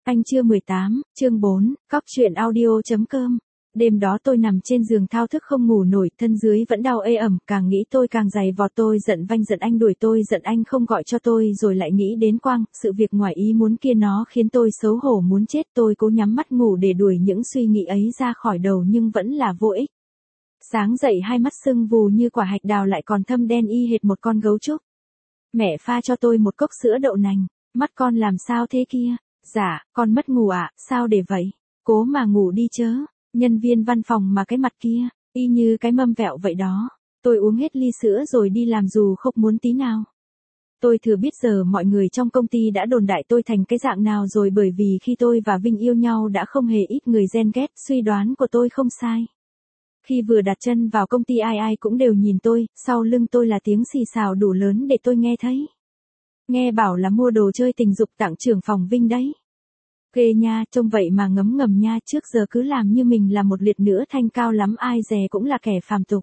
Anh chưa 18, chương 4, cóc truyện audio.com. Đêm đó tôi nằm trên giường thao thức không ngủ nổi, thân dưới vẫn đau ê ẩm, càng nghĩ tôi càng dày vò, tôi giận Vanh, giận anh đuổi tôi, giận anh không gọi cho tôi, rồi lại nghĩ đến Quang, sự việc ngoài ý muốn kia nó khiến tôi xấu hổ muốn chết. Tôi cố nhắm mắt ngủ để đuổi những suy nghĩ ấy ra khỏi đầu nhưng vẫn là vô ích. Sáng dậy hai mắt sưng vù như quả hạch đào, lại còn thâm đen y hệt một con gấu trúc. Mẹ pha cho tôi một cốc sữa đậu nành. Mắt con làm sao thế kia? Dạ, con mất ngủ ạ. Sao để vậy? Cố mà ngủ đi chớ. Nhân viên văn phòng mà cái mặt kia, y như cái mâm vẹo vậy đó. Tôi uống hết ly sữa rồi đi làm dù không muốn tí nào. Tôi thừa biết giờ mọi người trong công ty đã đồn đại tôi thành cái dạng nào rồi, bởi vì khi tôi và Vinh yêu nhau đã không hề ít người ghen ghét. Suy đoán của tôi không sai. Khi vừa đặt chân vào công ty ai ai cũng đều nhìn tôi, sau lưng tôi là tiếng xì xào đủ lớn để tôi nghe thấy. Nghe bảo là mua đồ chơi tình dục tặng trưởng phòng Vinh đấy. Ghê nha, trông vậy mà ngấm ngầm nha, trước giờ cứ làm như mình là một liệt nữ thanh cao lắm, ai dè cũng là kẻ phàm tục.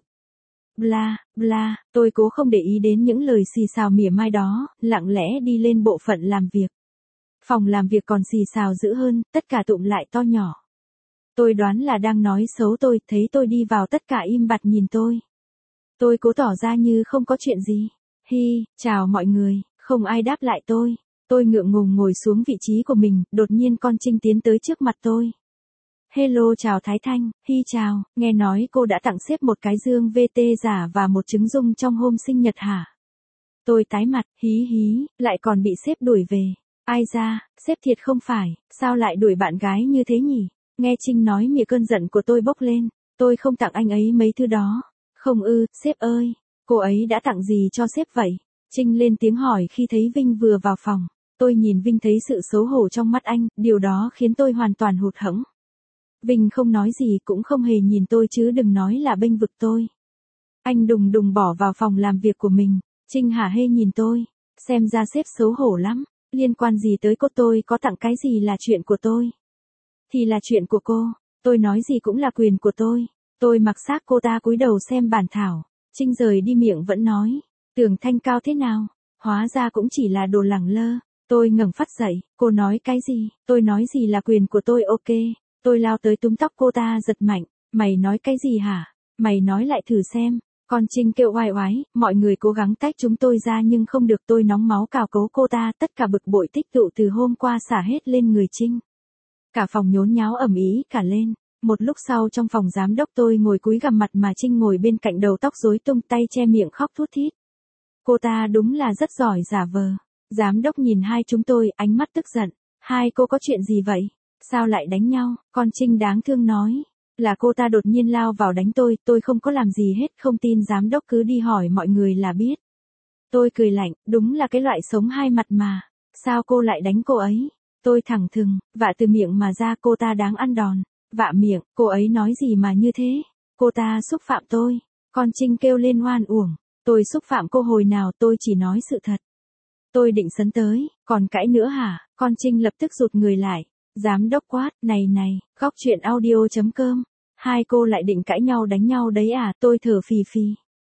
Bla, bla, tôi cố không để ý đến những lời xì xào mỉa mai đó, lặng lẽ đi lên bộ phận làm việc. Phòng làm việc còn xì xào dữ hơn, tất cả tụm lại to nhỏ. Tôi đoán là đang nói xấu tôi, thấy tôi đi vào tất cả im bặt nhìn tôi. Tôi cố tỏ ra như không có chuyện gì. Hi, chào mọi người, không ai đáp lại tôi. Tôi ngượng ngùng ngồi xuống vị trí của mình, đột nhiên con Trinh tiến tới trước mặt tôi. Hello, chào Thái Thanh. Hi chào, nghe nói cô đã tặng sếp một cái dương VT giả và một trứng dung trong hôm sinh nhật hả? Tôi tái mặt, hí hí, lại còn bị sếp đuổi về. Ai da, sếp thiệt không phải, sao lại đuổi bạn gái như thế nhỉ? Nghe Trinh nói mỉa, cơn giận của tôi bốc lên. Tôi không tặng anh ấy mấy thứ đó. Không ư, sếp ơi, cô ấy đã tặng gì cho sếp vậy? Trinh lên tiếng hỏi khi thấy Vinh vừa vào phòng. Tôi nhìn Vinh thấy sự xấu hổ trong mắt anh, điều đó khiến tôi hoàn toàn hụt hẫng. Vinh không nói gì, cũng không hề nhìn tôi, chứ đừng nói là bênh vực tôi. Anh đùng đùng bỏ vào phòng làm việc của mình. Trinh hả hê nhìn tôi, xem ra sếp xấu hổ lắm. Liên quan gì tới cô? Tôi có tặng cái gì là chuyện của tôi. Thì là chuyện của cô, tôi nói gì cũng là quyền của tôi. Tôi mặc xác cô ta cúi đầu xem bản thảo. Trinh rời đi miệng vẫn nói, tưởng thanh cao thế nào, hóa ra cũng chỉ là đồ lẳng lơ. Tôi ngẩng phát dậy, cô nói cái gì? Tôi nói gì là quyền của tôi, ok. Tôi lao tới túm tóc cô ta giật mạnh, mày nói cái gì hả? Mày nói lại thử xem. Con Trinh kêu oai oái, mọi người cố gắng tách chúng tôi ra nhưng không được, tôi nóng máu cào cấu cô ta, tất cả bực bội tích tụ từ hôm qua xả hết lên người Trinh. Cả phòng nhốn nháo ầm ĩ cả lên. Một lúc sau trong phòng giám đốc tôi ngồi cúi gằm mặt mà Trinh ngồi bên cạnh đầu tóc rối tung, tay che miệng khóc thút thít. Cô ta đúng là rất giỏi giả vờ. Giám đốc nhìn hai chúng tôi, ánh mắt tức giận. Hai cô có chuyện gì vậy? Sao lại đánh nhau? Con Trinh đáng thương nói. Là cô ta đột nhiên lao vào đánh tôi không có làm gì hết, không tin giám đốc cứ đi hỏi mọi người là biết. Tôi cười lạnh, đúng là cái loại sống hai mặt mà. Sao cô lại đánh cô ấy? Tôi thẳng thừng, vạ từ miệng mà ra, cô ta đáng ăn đòn. Vạ miệng, cô ấy nói gì mà như thế? Cô ta xúc phạm tôi. Con Trinh kêu lên oan uổng. Tôi xúc phạm cô hồi nào, tôi chỉ nói sự thật. Tôi định sấn tới, còn cãi nữa hả? Con Trinh lập tức rụt người lại. Giám đốc quát, này, góc truyện audio.com. Hai cô lại định cãi nhau đánh nhau đấy à? Tôi thở phì phì.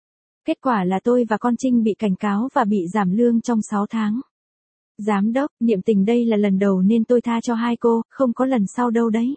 Kết quả là tôi và con Trinh bị cảnh cáo và bị giảm lương trong 6 tháng. Giám đốc, niệm tình đây là lần đầu nên tôi tha cho hai cô, không có lần sau đâu đấy.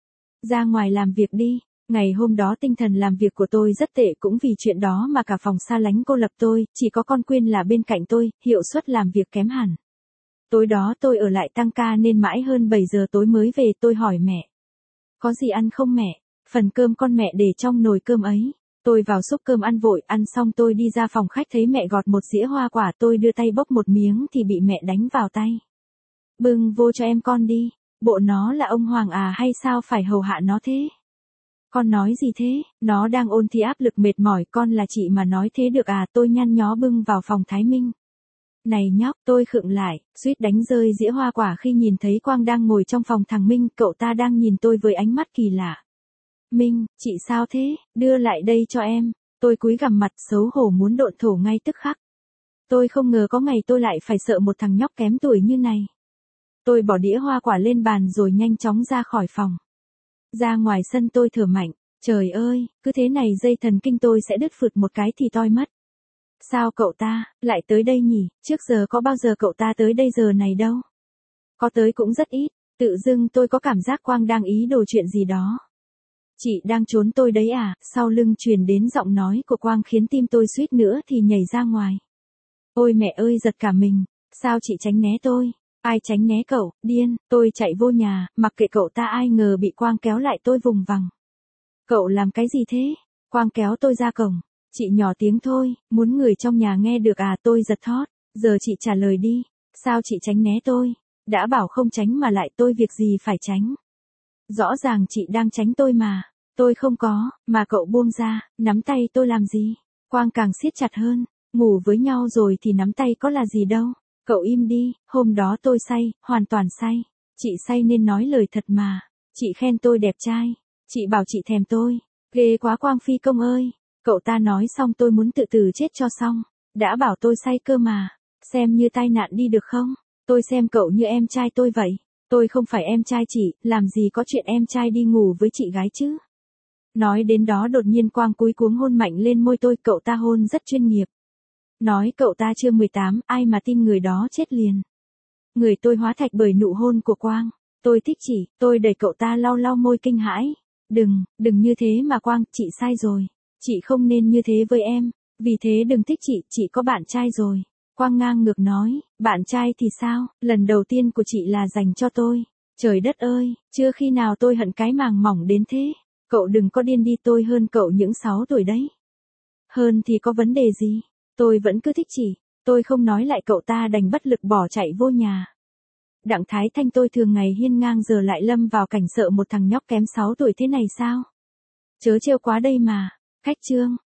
Ra ngoài làm việc đi. Ngày hôm đó tinh thần làm việc của tôi rất tệ, cũng vì chuyện đó mà cả phòng xa lánh cô lập tôi, chỉ có con Quyên là bên cạnh tôi, hiệu suất làm việc kém hẳn. Tối đó tôi ở lại tăng ca nên mãi hơn 7 giờ tối mới về. Tôi hỏi mẹ. Có gì ăn không mẹ? Phần cơm con mẹ để trong nồi cơm ấy. Tôi vào xúc cơm ăn vội, ăn xong tôi đi ra phòng khách thấy mẹ gọt một dĩa hoa quả, tôi đưa tay bốc một miếng thì bị mẹ đánh vào tay. Bưng vô cho em con đi. Bộ nó là ông Hoàng à hay sao phải hầu hạ nó thế? Con nói gì thế? Nó đang ôn thi áp lực mệt mỏi, con là chị mà nói thế được à? Tôi nhăn nhó bưng vào phòng Thái Minh. Này nhóc, tôi khựng lại, suýt đánh rơi dĩa hoa quả khi nhìn thấy Quang đang ngồi trong phòng thằng Minh, cậu ta đang nhìn tôi với ánh mắt kỳ lạ. Minh, chị sao thế? Đưa lại đây cho em. Tôi cúi gằm mặt xấu hổ muốn độn thổ ngay tức khắc. Tôi không ngờ có ngày tôi lại phải sợ một thằng nhóc kém tuổi như này. Tôi bỏ đĩa hoa quả lên bàn rồi nhanh chóng ra khỏi phòng. Ra ngoài sân tôi thở mạnh. Trời ơi, cứ thế này dây thần kinh tôi sẽ đứt phượt một cái thì toi mất. Sao cậu ta lại tới đây nhỉ? Trước giờ có bao giờ cậu ta tới đây giờ này đâu? Có tới cũng rất ít. Tự dưng tôi có cảm giác Quang đang ý đồ chuyện gì đó. Chị đang trốn tôi đấy à? Sau lưng truyền đến giọng nói của Quang khiến tim tôi suýt nữa thì nhảy ra ngoài. Ôi mẹ ơi, giật cả mình. Sao chị tránh né tôi? Ai tránh né cậu? Điên. Tôi chạy vô nhà, mặc kệ cậu ta, ai ngờ bị Quang kéo lại, tôi vùng vằng. Cậu làm cái gì thế? Quang kéo tôi ra cổng. Chị nhỏ tiếng thôi, muốn người trong nhà nghe được à? Tôi giật thót. Giờ chị trả lời đi. Sao chị tránh né tôi? Đã bảo không tránh mà lại, tôi việc gì phải tránh? Rõ ràng chị đang tránh tôi mà. Tôi không có, mà cậu buông ra, nắm tay tôi làm gì? Quang càng siết chặt hơn. Ngủ với nhau rồi thì nắm tay có là gì đâu. Cậu im đi, hôm đó tôi say, hoàn toàn say. Chị say nên nói lời thật mà. Chị khen tôi đẹp trai. Chị bảo chị thèm tôi. Ghê quá Quang phi công ơi. Cậu ta nói xong tôi muốn tự tử chết cho xong. Đã bảo tôi say cơ mà. Xem như tai nạn đi được không? Tôi xem cậu như em trai tôi vậy. Tôi không phải em trai chị, làm gì có chuyện em trai đi ngủ với chị gái chứ. Nói đến đó đột nhiên Quang cúi cuống hôn mạnh lên môi tôi, cậu ta hôn rất chuyên nghiệp. Nói cậu ta chưa 18, ai mà tin người đó chết liền. Người tôi hóa thạch bởi nụ hôn của Quang. Tôi thích chị, tôi đẩy cậu ta lau lau môi kinh hãi. Đừng như thế mà Quang, chị sai rồi. Chị không nên như thế với em, vì thế đừng thích chị có bạn trai rồi. Quang ngang ngược nói, bạn trai thì sao, lần đầu tiên của chị là dành cho tôi. Trời đất ơi, chưa khi nào tôi hận cái màng mỏng đến thế. Cậu đừng có điên đi, tôi hơn cậu những 6 tuổi đấy. Hơn thì có vấn đề gì, tôi vẫn cứ thích chị. Tôi không nói lại, cậu ta đành bất lực bỏ chạy vô nhà. Đặng Thái Thanh tôi thường ngày hiên ngang giờ lại lâm vào cảnh sợ một thằng nhóc kém 6 tuổi thế này sao? Chớ trêu quá đây mà. Khách trương.